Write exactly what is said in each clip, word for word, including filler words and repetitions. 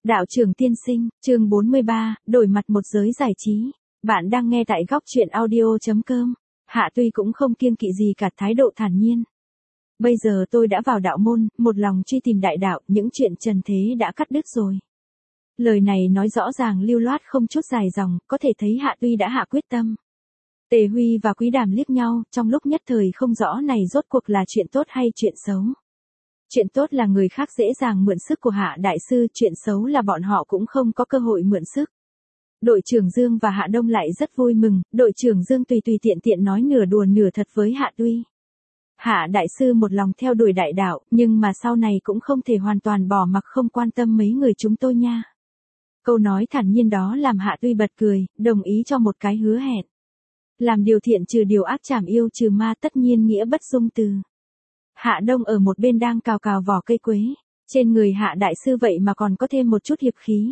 Đạo trưởng tiên sinh, chương bốn mươi ba, đổi mặt một giới giải trí. Bạn đang nghe tại góc truyện audio chấm com. Hạ Tuy cũng không kiêng kỵ gì cả, thái độ thản nhiên. Bây giờ tôi đã vào đạo môn, một lòng truy tìm đại đạo, những chuyện trần thế đã cắt đứt rồi. Lời này nói rõ ràng lưu loát không chút dài dòng, có thể thấy Hạ Tuy đã hạ quyết tâm. Tề Huy và Quý Đàm liếc nhau, trong lúc nhất thời không rõ này rốt cuộc là chuyện tốt hay chuyện xấu. Chuyện tốt là người khác dễ dàng mượn sức của Hạ Đại Sư, chuyện xấu là bọn họ cũng không có cơ hội mượn sức. Đội trưởng Dương và Hạ Đông lại rất vui mừng, đội trưởng Dương tùy tùy tiện tiện nói nửa đùa nửa thật với Hạ Tuy. Hạ Đại Sư một lòng theo đuổi đại đạo, nhưng mà sau này cũng không thể hoàn toàn bỏ mặc không quan tâm mấy người chúng tôi nha. Câu nói thản nhiên đó làm Hạ Tuy bật cười, đồng ý cho một cái hứa hẹn. Làm điều thiện trừ điều ác, trảm yêu trừ ma, tất nhiên nghĩa bất dung từ. Hạ Đông ở một bên đang cào cào vỏ cây quế, trên người Hạ Đại Sư vậy mà còn có thêm một chút hiệp khí.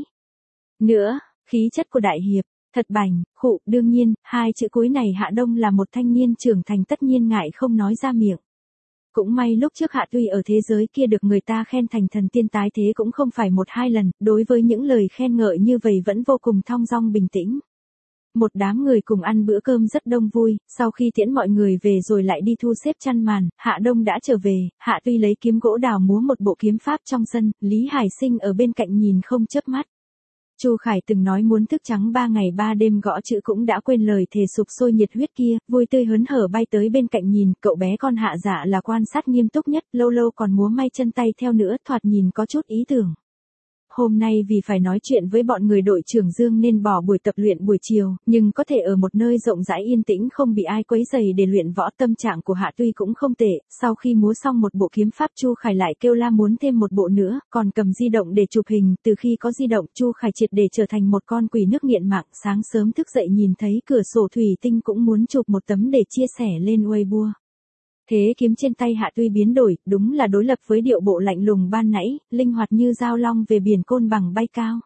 Nữa, khí chất của đại hiệp, thật bảnh, khụ, đương nhiên, hai chữ cuối này Hạ Đông là một thanh niên trưởng thành tất nhiên ngại không nói ra miệng. Cũng may lúc trước Hạ Tuy ở thế giới kia được người ta khen thành thần tiên tái thế cũng không phải một hai lần, đối với những lời khen ngợi như vậy vẫn vô cùng thong dong bình tĩnh. Một đám người cùng ăn bữa cơm rất đông vui, sau khi tiễn mọi người về rồi lại đi thu xếp chăn màn, Hạ Đông đã trở về, Hạ Tuy lấy kiếm gỗ đào múa một bộ kiếm pháp trong sân, Lý Hải Sinh ở bên cạnh nhìn không chớp mắt. Chu Khải từng nói muốn thức trắng ba ngày ba đêm gõ chữ cũng đã quên lời thề sục sôi nhiệt huyết kia, vui tươi hớn hở bay tới bên cạnh nhìn, cậu bé con Hạ Dạ là quan sát nghiêm túc nhất, lâu lâu còn múa may chân tay theo nữa, thoạt nhìn có chút ý tưởng. Hôm nay vì phải nói chuyện với bọn người đội trưởng Dương nên bỏ buổi tập luyện buổi chiều, nhưng có thể ở một nơi rộng rãi yên tĩnh không bị ai quấy rầy để luyện võ, tâm trạng của Hạ Tuy cũng không tệ, sau khi múa xong một bộ kiếm pháp Chu Khải lại kêu la muốn thêm một bộ nữa, còn cầm di động để chụp hình, từ khi có di động Chu Khải triệt để trở thành một con quỷ nước nghiện mạng, sáng sớm thức dậy nhìn thấy cửa sổ thủy tinh cũng muốn chụp một tấm để chia sẻ lên Weibo. Thế kiếm trên tay Hạ Tuy biến đổi, đúng là đối lập với điệu bộ lạnh lùng ban nãy, linh hoạt như dao long về biển côn bằng bay cao.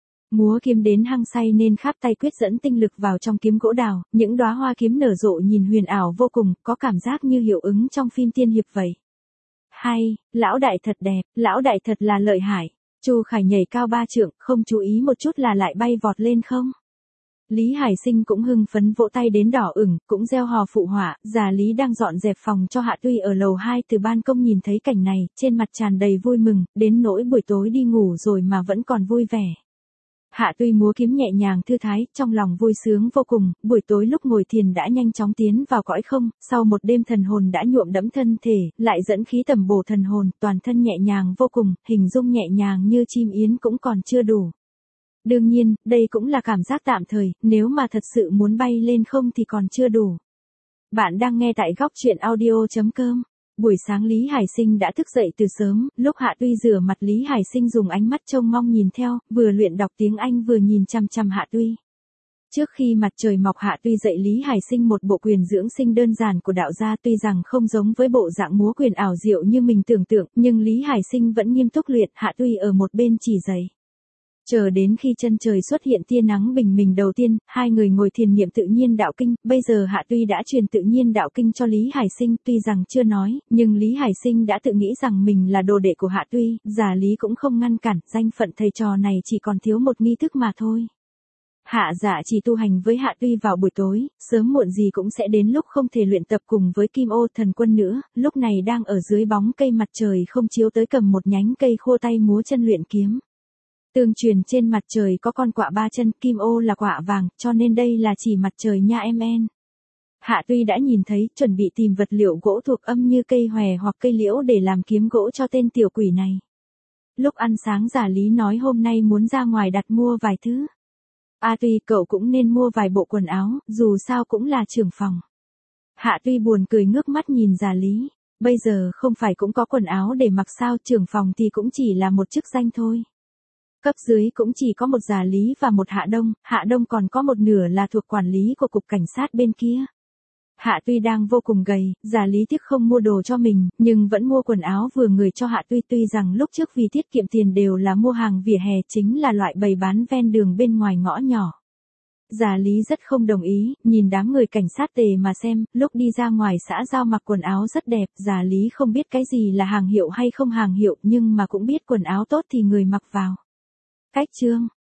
Múa kiếm đến hăng say nên khắp tay quyết dẫn tinh lực vào trong kiếm gỗ đào, những đóa hoa kiếm nở rộ nhìn huyền ảo vô cùng, có cảm giác như hiệu ứng trong phim tiên hiệp vậy. Hay, lão đại thật đẹp, lão đại thật là lợi hại. Chu Khải nhảy cao ba trượng, không chú ý một chút là lại bay vọt lên không. Lý Hải Sinh cũng hưng phấn vỗ tay đến đỏ ửng, cũng reo hò phụ họa, già Lý đang dọn dẹp phòng cho Hạ Tuy ở lầu hai, từ ban công nhìn thấy cảnh này, trên mặt tràn đầy vui mừng, đến nỗi buổi tối đi ngủ rồi mà vẫn còn vui vẻ. Hạ Tuy múa kiếm nhẹ nhàng thư thái, trong lòng vui sướng vô cùng, buổi tối lúc ngồi thiền đã nhanh chóng tiến vào cõi không, sau một đêm thần hồn đã nhuộm đẫm thân thể, lại dẫn khí tầm bổ thần hồn, toàn thân nhẹ nhàng vô cùng, hình dung nhẹ nhàng như chim yến cũng còn chưa đủ. Đương nhiên, đây cũng là cảm giác tạm thời, nếu mà thật sự muốn bay lên không thì còn chưa đủ. Bạn đang nghe tại góc truyện audio chấm com. Buổi sáng Lý Hải Sinh đã thức dậy từ sớm, lúc Hạ Tuy rửa mặt Lý Hải Sinh dùng ánh mắt trông mong nhìn theo, vừa luyện đọc tiếng Anh vừa nhìn chằm chằm Hạ Tuy. Trước khi mặt trời mọc Hạ Tuy dạy Lý Hải Sinh một bộ quyền dưỡng sinh đơn giản của đạo gia, tuy rằng không giống với bộ dạng múa quyền ảo diệu như mình tưởng tượng, nhưng Lý Hải Sinh vẫn nghiêm túc luyện, Hạ Tuy ở một bên chỉ dạy. Chờ đến khi chân trời xuất hiện tia nắng bình minh đầu tiên, hai người ngồi thiền niệm tự nhiên đạo kinh, bây giờ Hạ Tuy đã truyền tự nhiên đạo kinh cho Lý Hải Sinh, tuy rằng chưa nói, nhưng Lý Hải Sinh đã tự nghĩ rằng mình là đồ đệ của Hạ Tuy, già Lý cũng không ngăn cản, danh phận thầy trò này chỉ còn thiếu một nghi thức mà thôi. Hạ Dạ chỉ tu hành với Hạ Tuy vào buổi tối, sớm muộn gì cũng sẽ đến lúc không thể luyện tập cùng với Kim Ô thần quân nữa, lúc này đang ở dưới bóng cây mặt trời không chiếu tới cầm một nhánh cây khô tay múa chân luyện kiếm. Tương truyền trên mặt trời có con quạ ba chân, Kim Ô là quạ vàng, cho nên đây là chỉ mặt trời nha em en. Hạ Tuy đã nhìn thấy, chuẩn bị tìm vật liệu gỗ thuộc âm như cây hòe hoặc cây liễu để làm kiếm gỗ cho tên tiểu quỷ này. Lúc ăn sáng già Lý nói hôm nay muốn ra ngoài đặt mua vài thứ. A Tuy, cậu cũng nên mua vài bộ quần áo, dù sao cũng là trưởng phòng. Hạ Tuy buồn cười ngước mắt nhìn già Lý, bây giờ không phải cũng có quần áo để mặc sao, trưởng phòng thì cũng chỉ là một chức danh thôi. Cấp dưới cũng chỉ có một già Lý và một Hạ Đông, Hạ Đông còn có một nửa là thuộc quản lý của cục cảnh sát bên kia. Hạ Tuy đang vô cùng gầy, già Lý tiếc không mua đồ cho mình, nhưng vẫn mua quần áo vừa người cho Hạ Tuy, tuy rằng lúc trước vì tiết kiệm tiền đều là mua hàng vỉa hè, chính là loại bày bán ven đường bên ngoài ngõ nhỏ. Già Lý rất không đồng ý, nhìn đám người cảnh sát tề mà xem, lúc đi ra ngoài xã giao mặc quần áo rất đẹp, già Lý không biết cái gì là hàng hiệu hay không hàng hiệu, nhưng mà cũng biết quần áo tốt thì người mặc vào. Cách chương